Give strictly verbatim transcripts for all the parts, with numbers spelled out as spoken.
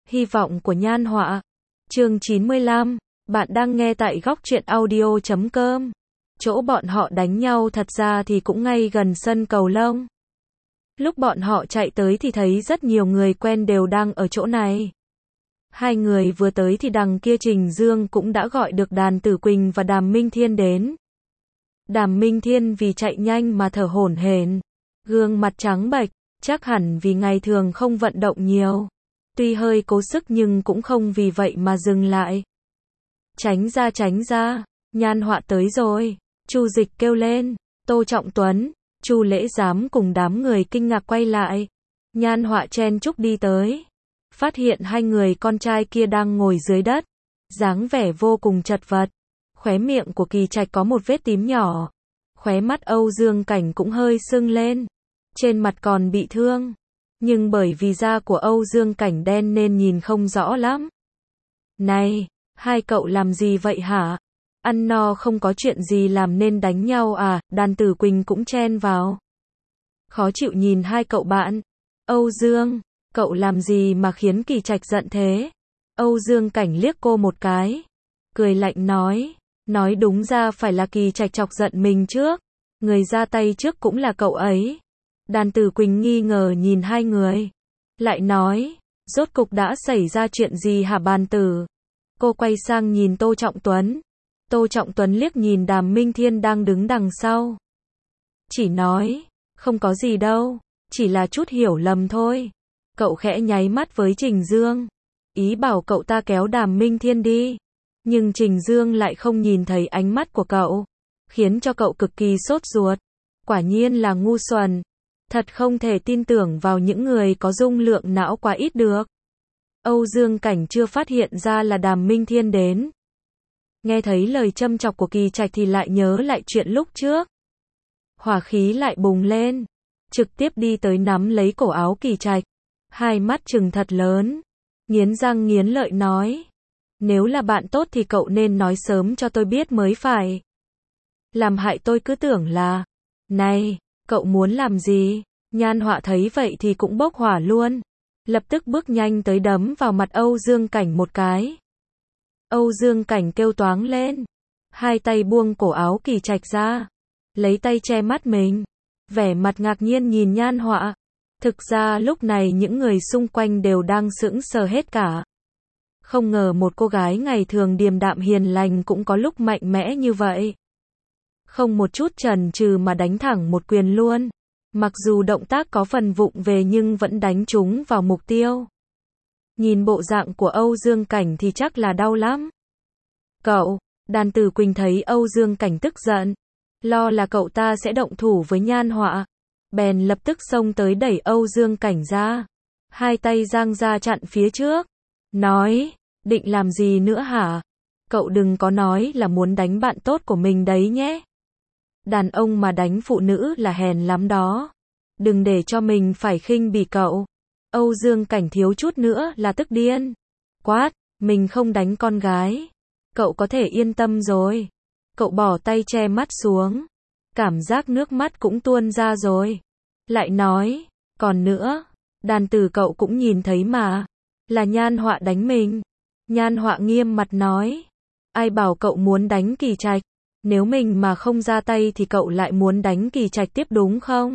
Hy vọng của Nhan Họa. Chương chín mươi lăm. Bạn đang nghe tại góc truyện audio chấm com. Chỗ bọn họ đánh nhau thật ra thì cũng ngay gần sân cầu lông. Lúc bọn họ chạy tới thì thấy rất nhiều người quen đều đang ở chỗ này. Hai người vừa tới thì đằng kia Trình Dương cũng đã gọi được Đàn Tử Quỳnh và Đàm Minh Thiên đến. Đàm Minh Thiên vì chạy nhanh mà thở hổn hển, gương mặt trắng bệch, chắc hẳn vì ngày thường không vận động nhiều. Tuy hơi cố sức nhưng cũng không vì vậy mà dừng lại. Tránh ra tránh ra, Nhan Họa tới rồi, Chu Dịch kêu lên. Tô Trọng Tuấn, Chu Lễ Giám cùng đám người kinh ngạc quay lại. Nhan Họa chen chúc đi tới, phát hiện hai người con trai kia đang ngồi dưới đất, dáng vẻ vô cùng chật vật. Khóe miệng của Kỳ Trạch có một vết tím nhỏ, khóe mắt Âu Dương Cảnh cũng hơi sưng lên, trên mặt còn bị thương, nhưng bởi vì da của Âu Dương Cảnh đen nên nhìn không rõ lắm. Này, hai cậu làm gì vậy hả? Ăn no không có chuyện gì làm nên đánh nhau à? Đàn Tử Quỳnh cũng chen vào. Khó chịu nhìn hai cậu bạn. Âu Dương, cậu làm gì mà khiến Kỳ Trạch giận thế? Âu Dương Cảnh liếc cô một cái, cười lạnh nói, nói đúng ra phải là Kỳ Trạch chọc giận mình trước, người ra tay trước cũng là cậu ấy. Đàn Tử Quỳnh nghi ngờ nhìn hai người, lại nói, rốt cục đã xảy ra chuyện gì hả Bàn Tử? Cô quay sang nhìn Tô Trọng Tuấn. Tô Trọng Tuấn liếc nhìn Đàm Minh Thiên đang đứng đằng sau, chỉ nói, không có gì đâu, chỉ là chút hiểu lầm thôi. Cậu khẽ nháy mắt với Trình Dương, ý bảo cậu ta kéo Đàm Minh Thiên đi. Nhưng Trình Dương lại không nhìn thấy ánh mắt của cậu, khiến cho cậu cực kỳ sốt ruột. Quả nhiên là ngu xuẩn. Thật không thể tin tưởng vào những người có dung lượng não quá ít được. Âu Dương Cảnh chưa phát hiện ra là Đàm Minh Thiên đến. Nghe thấy lời châm chọc của Kỳ Trạch thì lại nhớ lại chuyện lúc trước. Hỏa khí lại bùng lên, trực tiếp đi tới nắm lấy cổ áo Kỳ Trạch, hai mắt trừng thật lớn, nghiến răng nghiến lợi nói, nếu là bạn tốt thì cậu nên nói sớm cho tôi biết mới phải. Làm hại tôi cứ tưởng là, này, cậu muốn làm gì? Nhan Họa thấy vậy thì cũng bốc hỏa luôn, lập tức bước nhanh tới đấm vào mặt Âu Dương Cảnh một cái. Âu Dương Cảnh kêu toáng lên, hai tay buông cổ áo Kỳ Trạch ra, lấy tay che mắt mình, vẻ mặt ngạc nhiên nhìn Nhan Họa. Thực ra lúc này những người xung quanh đều đang sững sờ hết cả. Không ngờ một cô gái ngày thường điềm đạm hiền lành cũng có lúc mạnh mẽ như vậy. Không một chút chần chừ mà đánh thẳng một quyền luôn. Mặc dù động tác có phần vụng về nhưng vẫn đánh trúng vào mục tiêu. Nhìn bộ dạng của Âu Dương Cảnh thì chắc là đau lắm. Cậu, Đàn Tử Quỳnh thấy Âu Dương Cảnh tức giận, lo là cậu ta sẽ động thủ với Nhan Họa, bèn lập tức xông tới đẩy Âu Dương Cảnh ra, hai tay giang ra chặn phía trước, nói, định làm gì nữa hả? Cậu đừng có nói là muốn đánh bạn tốt của mình đấy nhé. Đàn ông mà đánh phụ nữ là hèn lắm đó. Đừng để cho mình phải khinh bỉ cậu. Âu Dương Cảnh thiếu chút nữa là tức điên. Quát, mình không đánh con gái. Cậu có thể yên tâm rồi. Cậu bỏ tay che mắt xuống. Cảm giác nước mắt cũng tuôn ra rồi. Lại nói, còn nữa, Đàn Tử cậu cũng nhìn thấy mà. Là Nhan Họa đánh mình. Nhan Họa nghiêm mặt nói. Ai bảo cậu muốn đánh Kỳ Trạch? Nếu mình mà không ra tay thì cậu lại muốn đánh Kỳ Trạch tiếp đúng không?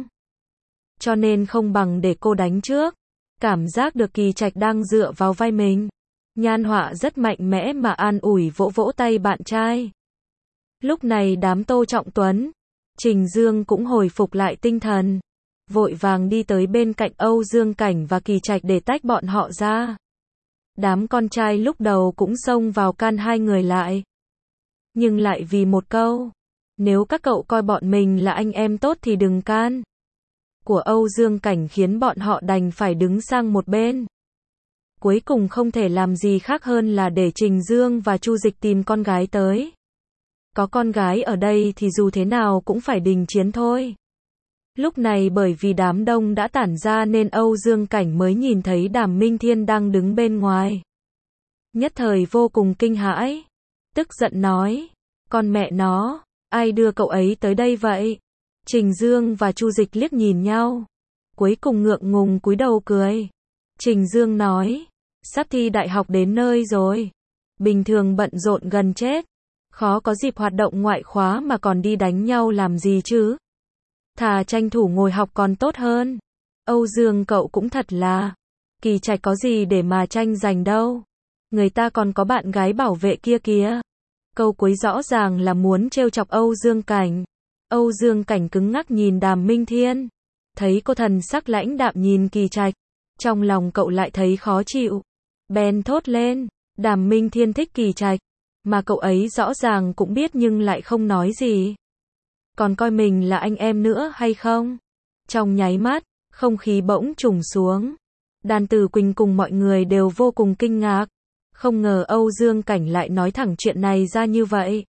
Cho nên không bằng để cô đánh trước. Cảm giác được Kỳ Trạch đang dựa vào vai mình. Nhan Họa rất mạnh mẽ mà an ủi vỗ vỗ tay bạn trai. Lúc này đám Tô Trọng Tuấn, Trình Dương cũng hồi phục lại tinh thần. Vội vàng đi tới bên cạnh Âu Dương Cảnh và Kỳ Trạch để tách bọn họ ra. Đám con trai lúc đầu cũng xông vào can hai người lại. Nhưng lại vì một câu, nếu các cậu coi bọn mình là anh em tốt thì đừng can. Của Âu Dương Cảnh khiến bọn họ đành phải đứng sang một bên. Cuối cùng không thể làm gì khác hơn là để Trình Dương và Chu Dịch tìm con gái tới. Có con gái ở đây thì dù thế nào cũng phải đình chiến thôi. Lúc này bởi vì đám đông đã tản ra nên Âu Dương Cảnh mới nhìn thấy Đàm Minh Thiên đang đứng bên ngoài. Nhất thời vô cùng kinh hãi, tức giận nói, con mẹ nó, ai đưa cậu ấy tới đây vậy? Trình Dương và Chu Dịch liếc nhìn nhau, cuối cùng ngượng ngùng cúi đầu cười. Trình Dương nói, Sắp thi đại học đến nơi rồi. Bình thường bận rộn gần chết. Khó có dịp hoạt động ngoại khóa mà còn đi đánh nhau làm gì chứ. Thà tranh thủ ngồi học còn tốt hơn. Âu Dương cậu cũng thật là. Kỳ Trạch có gì để mà tranh giành đâu. Người ta còn có bạn gái bảo vệ kia kìa. Câu cuối rõ ràng là muốn trêu chọc Âu Dương Cảnh. Âu Dương Cảnh cứng ngắc nhìn Đàm Minh Thiên. Thấy cô thần sắc lãnh đạm nhìn Kỳ Trạch. Trong lòng cậu lại thấy khó chịu. Bèn thốt lên. Đàm Minh Thiên thích Kỳ Trạch. Mà cậu ấy rõ ràng cũng biết nhưng lại không nói gì. Còn coi mình là anh em nữa hay không? Trong nháy mắt, không khí bỗng trùng xuống. Đàn Tử Quỳnh cùng mọi người đều vô cùng kinh ngạc. Không ngờ Âu Dương Cảnh lại nói thẳng chuyện này ra như vậy.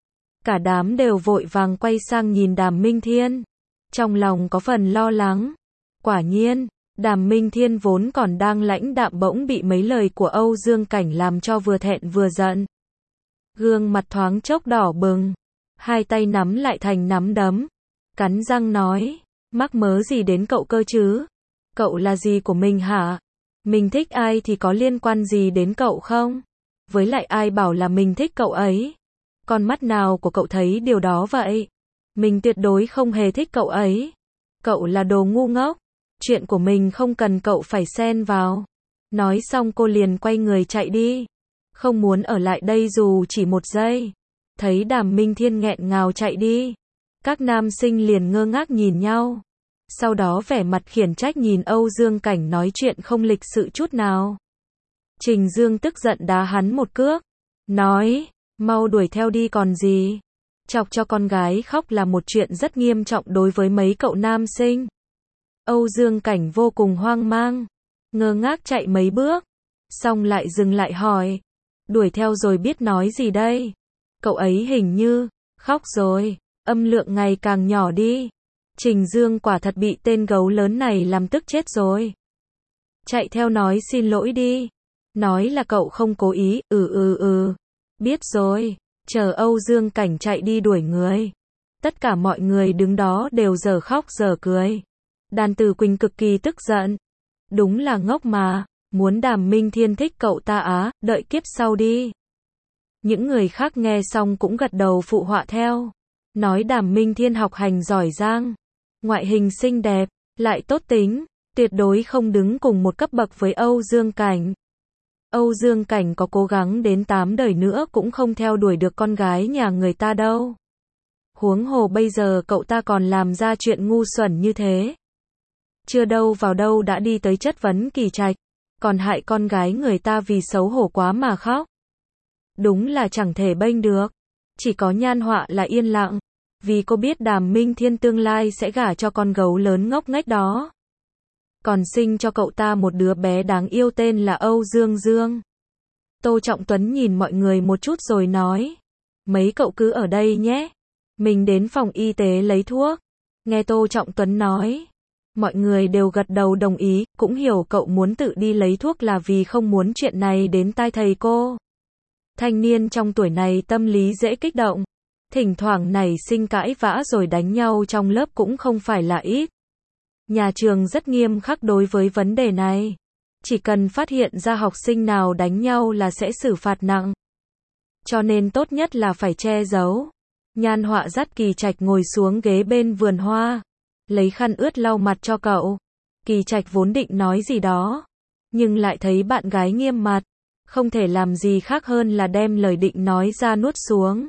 Cả đám đều vội vàng quay sang nhìn Đàm Minh Thiên. Trong lòng có phần lo lắng. Quả nhiên, Đàm Minh Thiên vốn còn đang lãnh đạm bỗng bị mấy lời của Âu Dương Cảnh làm cho vừa thẹn vừa giận. Gương mặt thoáng chốc đỏ bừng. Hai tay nắm lại thành nắm đấm. Cắn răng nói, mắc mớ gì đến cậu cơ chứ? Cậu là gì của mình hả? Mình thích ai thì có liên quan gì đến cậu không? Với lại ai bảo là mình thích cậu ấy? Con mắt nào của cậu thấy điều đó vậy? Mình tuyệt đối không hề thích cậu ấy. Cậu là đồ ngu ngốc. Chuyện của mình không cần cậu phải xen vào. Nói xong cô liền quay người chạy đi. Không muốn ở lại đây dù chỉ một giây. Thấy Đàm Minh Thiên nghẹn ngào chạy đi. Các nam sinh liền ngơ ngác nhìn nhau. Sau đó vẻ mặt khiển trách nhìn Âu Dương Cảnh nói chuyện không lịch sự chút nào. Trình Dương tức giận đá hắn một cước. Nói, mau đuổi theo đi còn gì. Chọc cho con gái khóc là một chuyện rất nghiêm trọng đối với mấy cậu nam sinh. Âu Dương Cảnh vô cùng hoang mang. Ngơ ngác chạy mấy bước. Xong lại dừng lại hỏi. Đuổi theo rồi biết nói gì đây? Cậu ấy hình như, khóc rồi. Âm lượng ngày càng nhỏ đi. Trình Dương quả thật bị tên gấu lớn này làm tức chết rồi. Chạy theo nói xin lỗi đi. Nói là cậu không cố ý, ừ ừ ừ. Biết rồi. Chờ Âu Dương Cảnh chạy đi đuổi người. Tất cả mọi người đứng đó đều giờ khóc giờ cười. Đàn Tử Quỳnh cực kỳ tức giận. Đúng là ngốc mà. Muốn Đàm Minh Thiên thích cậu ta á, đợi kiếp sau đi. Những người khác nghe xong cũng gật đầu phụ họa theo. Nói Đàm Minh Thiên học hành giỏi giang. Ngoại hình xinh đẹp, lại tốt tính. Tuyệt đối không đứng cùng một cấp bậc với Âu Dương Cảnh. Âu Dương Cảnh có cố gắng đến tám đời nữa cũng không theo đuổi được con gái nhà người ta đâu. Huống hồ bây giờ cậu ta còn làm ra chuyện ngu xuẩn như thế. Chưa đâu vào đâu đã đi tới chất vấn Kỳ Trạch. Còn hại con gái người ta vì xấu hổ quá mà khóc. Đúng là chẳng thể bênh được. Chỉ có Nhan Họa là yên lặng. Vì cô biết Đàm Minh Thiên tương lai sẽ gả cho con gấu lớn ngốc nghếch đó. Còn sinh cho cậu ta một đứa bé đáng yêu tên là Âu Dương Dương. Tô Trọng Tuấn nhìn mọi người một chút rồi nói. Mấy cậu cứ ở đây nhé. Mình đến phòng y tế lấy thuốc. Nghe Tô Trọng Tuấn nói. Mọi người đều gật đầu đồng ý, cũng hiểu cậu muốn tự đi lấy thuốc là vì không muốn chuyện này đến tai thầy cô. Thanh niên trong tuổi này tâm lý dễ kích động. Thỉnh thoảng nảy sinh cãi vã rồi đánh nhau trong lớp cũng không phải là ít. Nhà trường rất nghiêm khắc đối với vấn đề này. Chỉ cần phát hiện ra học sinh nào đánh nhau là sẽ xử phạt nặng. Cho nên tốt nhất là phải che giấu. Nhan Họa dắt Kỳ Trạch ngồi xuống ghế bên vườn hoa. Lấy khăn ướt lau mặt cho cậu. Kỳ Trạch vốn định nói gì đó. Nhưng lại thấy bạn gái nghiêm mặt. Không thể làm gì khác hơn là đem lời định nói ra nuốt xuống.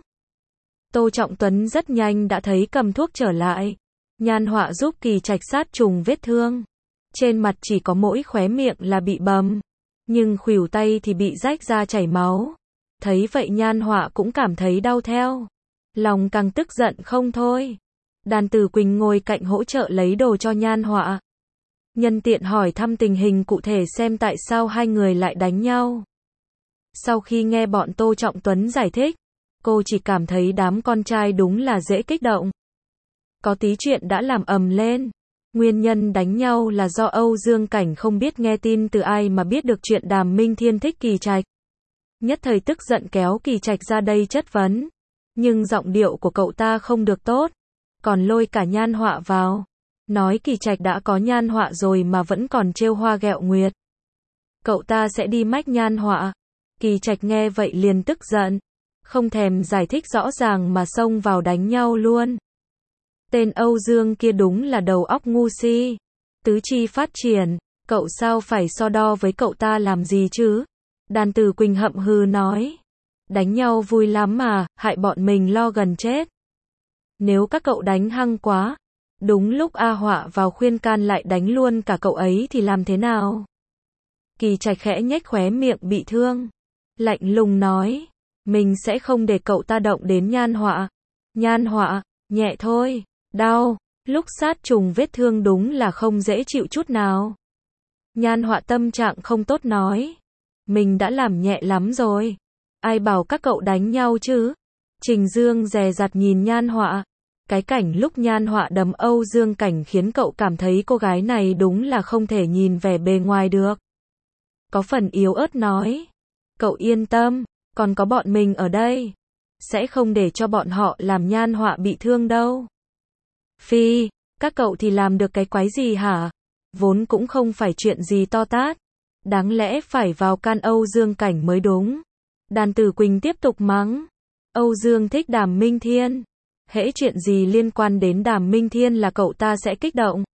Tô Trọng Tuấn rất nhanh đã thấy cầm thuốc trở lại. Nhan Họa giúp Kỳ Trạch sát trùng vết thương. Trên mặt chỉ có mỗi khóe miệng là bị bầm. Nhưng khuỷu tay thì bị rách ra chảy máu. Thấy vậy Nhan Họa cũng cảm thấy đau theo. Lòng càng tức giận không thôi. Đàn Tử Quỳnh ngồi cạnh hỗ trợ lấy đồ cho Nhan Họa. Nhân tiện hỏi thăm tình hình cụ thể xem tại sao hai người lại đánh nhau. Sau khi nghe bọn Tô Trọng Tuấn giải thích, cô chỉ cảm thấy đám con trai đúng là dễ kích động. Có tí chuyện đã làm ầm lên. Nguyên nhân đánh nhau là do Âu Dương Cảnh không biết nghe tin từ ai mà biết được chuyện Đàm Minh Thiên thích Kỳ Trạch. Nhất thời tức giận kéo Kỳ Trạch ra đây chất vấn. Nhưng giọng điệu của cậu ta không được tốt. Còn lôi cả Nhan Họa vào. Nói Kỳ Trạch đã có Nhan Họa rồi mà vẫn còn trêu hoa ghẹo nguyệt. cậu ta sẽ đi mách Nhan Họa. Kỳ Trạch nghe vậy liền tức giận, không thèm giải thích rõ ràng mà xông vào đánh nhau luôn. Tên Âu Dương kia đúng là đầu óc ngu si, tứ chi phát triển, cậu sao phải so đo với cậu ta làm gì chứ? Đàn Tử Quỳnh hậm hừ nói, đánh nhau vui lắm mà, hại bọn mình lo gần chết. Nếu các cậu đánh hăng quá, đúng lúc A Họa vào khuyên can lại đánh luôn cả cậu ấy thì làm thế nào? Kỳ Trạch khẽ nhếch khóe miệng bị thương, lạnh lùng nói, mình sẽ không để cậu ta động đến Nhan Họa. Nhan Họa, nhẹ thôi, đau, lúc sát trùng vết thương đúng là không dễ chịu chút nào. Nhan Họa tâm trạng không tốt nói, mình đã làm nhẹ lắm rồi, ai bảo các cậu đánh nhau chứ? Trình Dương dè dặt nhìn Nhan Họa, cái cảnh lúc Nhan Họa đấm Âu Dương Cảnh khiến cậu cảm thấy cô gái này đúng là không thể nhìn vẻ bề ngoài được. Có phần yếu ớt nói, cậu yên tâm, còn có bọn mình ở đây, sẽ không để cho bọn họ làm Nhan Họa bị thương đâu. Phi, các cậu thì làm được cái quái gì hả? Vốn cũng không phải chuyện gì to tát, đáng lẽ phải vào can Âu Dương Cảnh mới đúng. Đàn Tử Quỳnh tiếp tục mắng, Âu Dương thích Đàm Minh Thiên, hễ chuyện gì liên quan đến Đàm Minh Thiên là cậu ta sẽ kích động.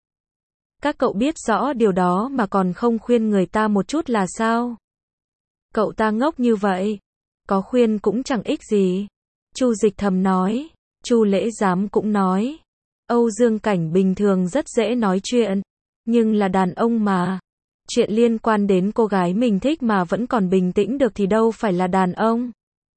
Các cậu biết rõ điều đó mà còn không khuyên người ta một chút là sao? Cậu ta ngốc như vậy, có khuyên cũng chẳng ích gì. Chu Dịch thầm nói, Chu Lễ Giám cũng nói, Âu Dương Cảnh bình thường rất dễ nói chuyện, nhưng là đàn ông mà, chuyện liên quan đến cô gái mình thích mà vẫn còn bình tĩnh được thì đâu phải là đàn ông.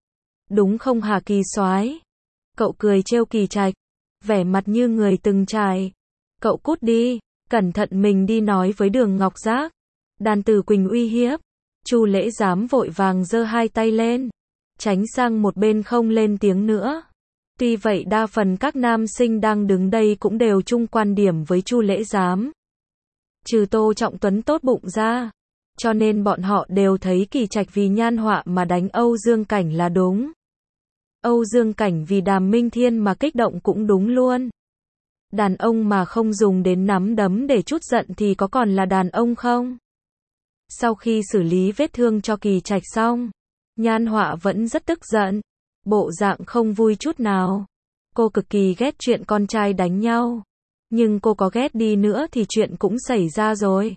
Đúng không hả Kỳ soái? Cậu cười trêu Kỳ Trạch, vẻ mặt như người từng trải. Cậu cút đi, cẩn thận mình đi nói với Đường Ngọc Giác. Đàn Tử Quỳnh uy hiếp. Chu Lễ Giám vội vàng giơ hai tay lên, tránh sang một bên không lên tiếng nữa. Tuy vậy đa phần các nam sinh đang đứng đây cũng đều chung quan điểm với Chu Lễ Giám. Trừ Tô Trọng Tuấn tốt bụng ra, cho nên bọn họ đều thấy Kỳ Trạch vì Nhan Họa mà đánh Âu Dương Cảnh là đúng. Âu Dương Cảnh vì Đàm Minh Thiên mà kích động cũng đúng luôn. Đàn ông mà không dùng đến nắm đấm để trút giận thì có còn là đàn ông không? Sau khi xử lý vết thương cho Kỳ Trạch xong, Nhan Họa vẫn rất tức giận, bộ dạng không vui chút nào. Cô cực kỳ ghét chuyện con trai đánh nhau, nhưng cô có ghét đi nữa thì chuyện cũng xảy ra rồi.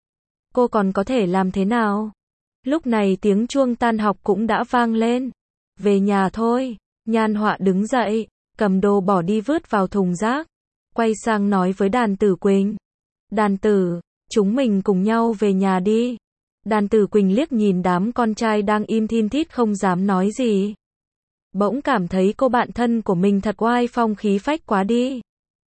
Cô còn có thể làm thế nào? Lúc này tiếng chuông tan học cũng đã vang lên. Về nhà thôi. Nhan Họa đứng dậy, cầm đồ bỏ đi vứt vào thùng rác, quay sang nói với Đàn Tử Quỳnh. Đàn Tử, chúng mình cùng nhau về nhà đi. Đàn Tử Quỳnh liếc nhìn đám con trai đang im thin thít không dám nói gì. Bỗng cảm thấy cô bạn thân của mình thật oai phong khí phách quá đi.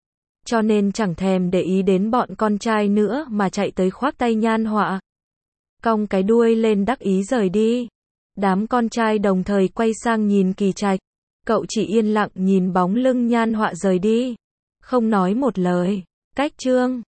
Cho nên chẳng thèm để ý đến bọn con trai nữa mà chạy tới khoác tay Nhan Họa. Cong cái đuôi lên đắc ý rời đi. Đám con trai đồng thời quay sang nhìn Kỳ Trạch. Cậu chỉ yên lặng nhìn bóng lưng Nhan Họa rời đi, không nói một lời. Cách chương